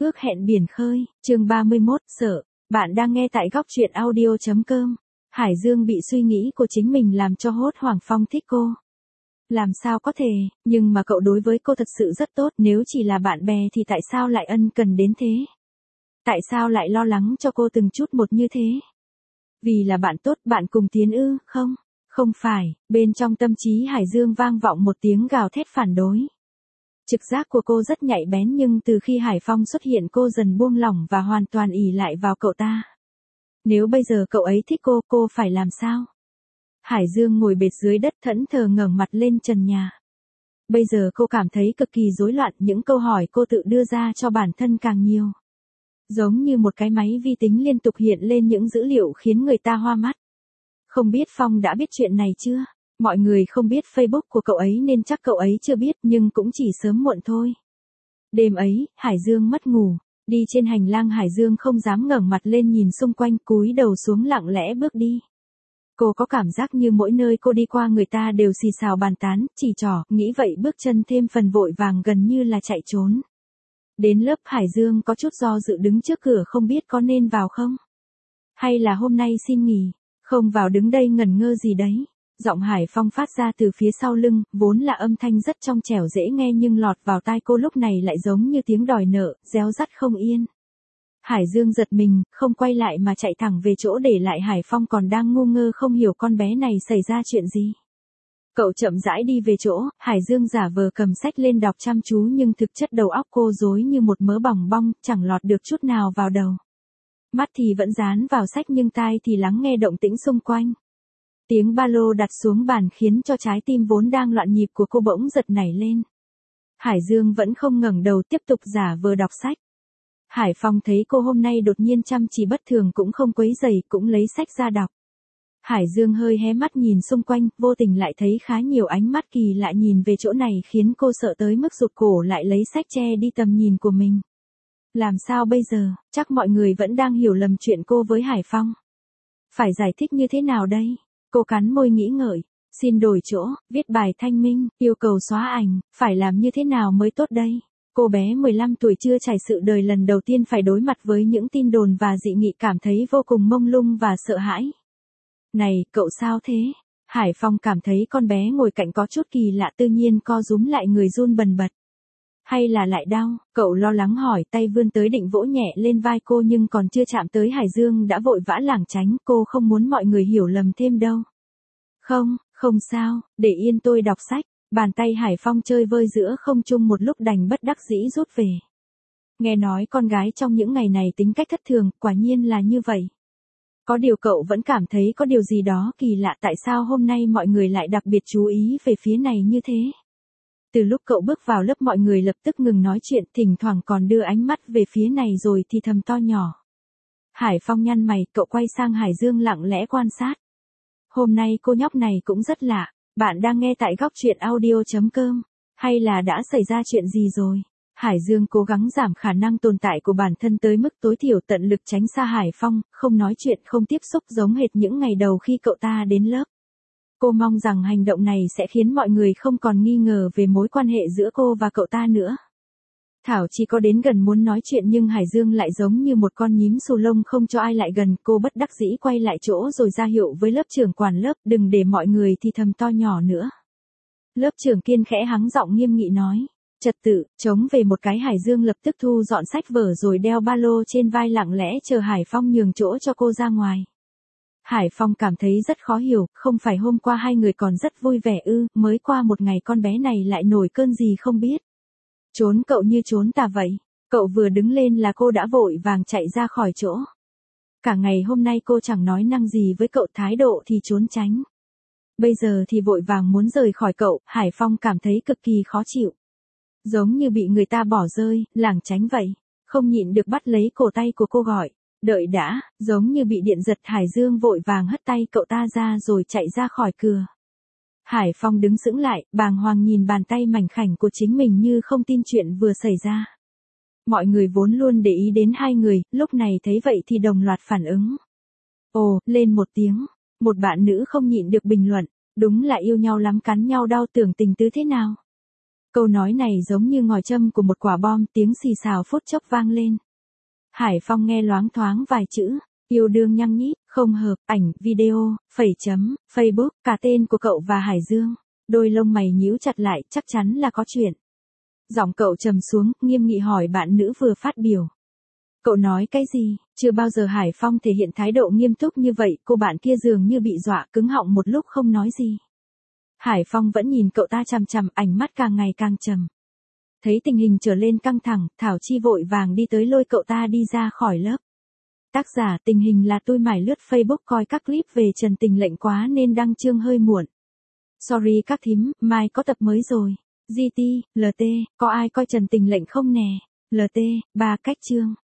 Ước hẹn biển khơi, chương 31, sợ. Bạn đang nghe tại góc truyện audio.com. Hải Dương bị suy nghĩ của chính mình làm cho hốt hoảng. Phong thích cô. Làm sao có thể, nhưng mà cậu đối với cô thật sự rất tốt, nếu chỉ là bạn bè thì tại sao lại ân cần đến thế? Tại sao lại lo lắng cho cô từng chút một như thế? Vì là bạn tốt, bạn cùng tiến ư, không? Không phải, bên trong tâm trí Hải Dương vang vọng một tiếng gào thét phản đối. Trực giác của cô rất nhạy bén, nhưng từ khi Hải Phong xuất hiện cô dần buông lỏng và hoàn toàn ỷ lại vào cậu ta. Nếu bây giờ cậu ấy thích cô phải làm sao? Hải Dương ngồi bệt dưới đất thẫn thờ ngẩng mặt lên trần nhà. Bây giờ cô cảm thấy cực kỳ rối loạn, những câu hỏi cô tự đưa ra cho bản thân càng nhiều. Giống như một cái máy vi tính liên tục hiện lên những dữ liệu khiến người ta hoa mắt. Không biết Phong đã biết chuyện này chưa? Mọi người không biết Facebook của cậu ấy nên chắc cậu ấy chưa biết, nhưng cũng chỉ sớm muộn thôi. Đêm ấy, Hải Dương mất ngủ. Đi trên hành lang, Hải Dương không dám ngẩng mặt lên nhìn xung quanh, cúi đầu xuống lặng lẽ bước đi. Cô có cảm giác như mỗi nơi cô đi qua người ta đều xì xào bàn tán, chỉ trỏ, nghĩ vậy bước chân thêm phần vội vàng, gần như là chạy trốn. Đến lớp, Hải Dương có chút do dự đứng trước cửa không biết có nên vào không? Hay là hôm nay xin nghỉ, không vào đứng đây ngẩn ngơ gì đấy? Giọng Hải Phong phát ra từ phía sau lưng, vốn là âm thanh rất trong trẻo dễ nghe nhưng lọt vào tai cô lúc này lại giống như tiếng đòi nợ, réo rắt không yên. Hải Dương giật mình, không quay lại mà chạy thẳng về chỗ, để lại Hải Phong còn đang ngu ngơ không hiểu con bé này xảy ra chuyện gì. Cậu chậm rãi đi về chỗ, Hải Dương giả vờ cầm sách lên đọc chăm chú nhưng thực chất đầu óc cô rối như một mớ bòng bong, chẳng lọt được chút nào vào đầu. Mắt thì vẫn dán vào sách nhưng tai thì lắng nghe động tĩnh xung quanh. Tiếng ba lô đặt xuống bàn khiến cho trái tim vốn đang loạn nhịp của cô bỗng giật nảy lên. Hải Dương vẫn không ngẩng đầu, tiếp tục giả vờ đọc sách. Hải Phong thấy cô hôm nay đột nhiên chăm chỉ bất thường cũng không quấy rầy, cũng lấy sách ra đọc. Hải Dương hơi hé mắt nhìn xung quanh, vô tình lại thấy khá nhiều ánh mắt kỳ lạ nhìn về chỗ này khiến cô sợ tới mức rụt cổ lại, lấy sách che đi tầm nhìn của mình. Làm sao bây giờ, chắc mọi người vẫn đang hiểu lầm chuyện cô với Hải Phong. Phải giải thích như thế nào đây? Cô cắn môi nghĩ ngợi, xin đổi chỗ, viết bài thanh minh, yêu cầu xóa ảnh, phải làm như thế nào mới tốt đây? Cô bé 15 tuổi chưa trải sự đời, lần đầu tiên phải đối mặt với những tin đồn và dị nghị, cảm thấy vô cùng mông lung và sợ hãi. Này, cậu sao thế? Hải Phong cảm thấy con bé ngồi cạnh có chút kỳ lạ, tự nhiên co rúm lại người run bần bật. Hay là lại đau? Cậu lo lắng hỏi, tay vươn tới định vỗ nhẹ lên vai cô nhưng còn chưa chạm tới Hải Dương đã vội vã lảng tránh, cô không muốn mọi người hiểu lầm thêm đâu. Không sao, để yên tôi đọc sách. Bàn tay Hải Phong chơi vơi giữa không trung một lúc đành bất đắc dĩ rút về. Nghe nói con gái trong những ngày này tính cách thất thường, quả nhiên là như vậy. Có điều cậu vẫn cảm thấy có điều gì đó kỳ lạ, tại sao hôm nay mọi người lại đặc biệt chú ý về phía này như thế? Từ lúc cậu bước vào lớp mọi người lập tức ngừng nói chuyện, thỉnh thoảng còn đưa ánh mắt về phía này rồi thì thầm to nhỏ. Hải Phong nhăn mày, cậu quay sang Hải Dương lặng lẽ quan sát. Hôm nay cô nhóc này cũng rất lạ. Bạn đang nghe tại góc truyện audio.com. Hay là đã xảy ra chuyện gì rồi? Hải Dương cố gắng giảm khả năng tồn tại của bản thân tới mức tối thiểu, tận lực tránh xa Hải Phong, không nói chuyện, không tiếp xúc, giống hệt những ngày đầu khi cậu ta đến lớp. Cô mong rằng hành động này sẽ khiến mọi người không còn nghi ngờ về mối quan hệ giữa cô và cậu ta nữa. Thảo chỉ có đến gần muốn nói chuyện nhưng Hải Dương lại giống như một con nhím xù lông không cho ai lại gần. Cô bất đắc dĩ quay lại chỗ rồi ra hiệu với lớp trưởng quản lớp, đừng để mọi người thì thầm to nhỏ nữa. Lớp trưởng Kiên khẽ hắng giọng nghiêm nghị nói, trật tự, chống về một cái. Hải Dương lập tức thu dọn sách vở rồi đeo ba lô trên vai, lặng lẽ chờ Hải Phong nhường chỗ cho cô ra ngoài. Hải Phong cảm thấy rất khó hiểu, không phải hôm qua hai người còn rất vui vẻ ư, mới qua một ngày con bé này lại nổi cơn gì không biết. Trốn cậu như trốn tà vậy. Cậu vừa đứng lên là cô đã vội vàng chạy ra khỏi chỗ. Cả ngày hôm nay cô chẳng nói năng gì với cậu, thái độ thì trốn tránh. Bây giờ thì vội vàng muốn rời khỏi cậu. Hải Phong cảm thấy cực kỳ khó chịu. Giống như bị người ta bỏ rơi, lảng tránh vậy. Không nhịn được bắt lấy cổ tay của cô gọi, đợi đã. Giống như bị điện giật, Hải Dương vội vàng hất tay cậu ta ra rồi chạy ra khỏi cửa. Hải Phong đứng sững lại, bàng hoàng nhìn bàn tay mảnh khảnh của chính mình như không tin chuyện vừa xảy ra. Mọi người vốn luôn để ý đến hai người, lúc này thấy vậy thì đồng loạt phản ứng. Ồ, lên một tiếng. Một bạn nữ không nhịn được bình luận, đúng là yêu nhau lắm, cắn nhau đau, tưởng tình tứ thế nào. Câu nói này giống như ngòi châm của một quả bom, tiếng xì xào phút chốc vang lên. Hải Phong nghe loáng thoáng vài chữ, yêu đương nhăng nhít, không hợp, ảnh, video, Facebook, cả tên của cậu và Hải Dương. Đôi lông mày nhíu chặt lại, chắc chắn là có chuyện. Giọng cậu trầm xuống, nghiêm nghị hỏi bạn nữ vừa phát biểu. Cậu nói cái gì? Chưa bao giờ Hải Phong thể hiện thái độ nghiêm túc như vậy, cô bạn kia dường như bị dọa cứng họng một lúc không nói gì. Hải Phong vẫn nhìn cậu ta chằm chằm, ánh mắt càng ngày càng trầm. Thấy tình hình trở lên căng thẳng, Thảo Chi vội vàng đi tới lôi cậu ta đi ra khỏi lớp. Tác giả tình hình là tôi mải lướt Facebook coi các clip về Trần Tình Lệnh quá nên đăng chương hơi muộn. Sorry các thím, mai có tập mới rồi. GT, LT, có ai coi Trần Tình Lệnh không nè? LT, 3 cách chương.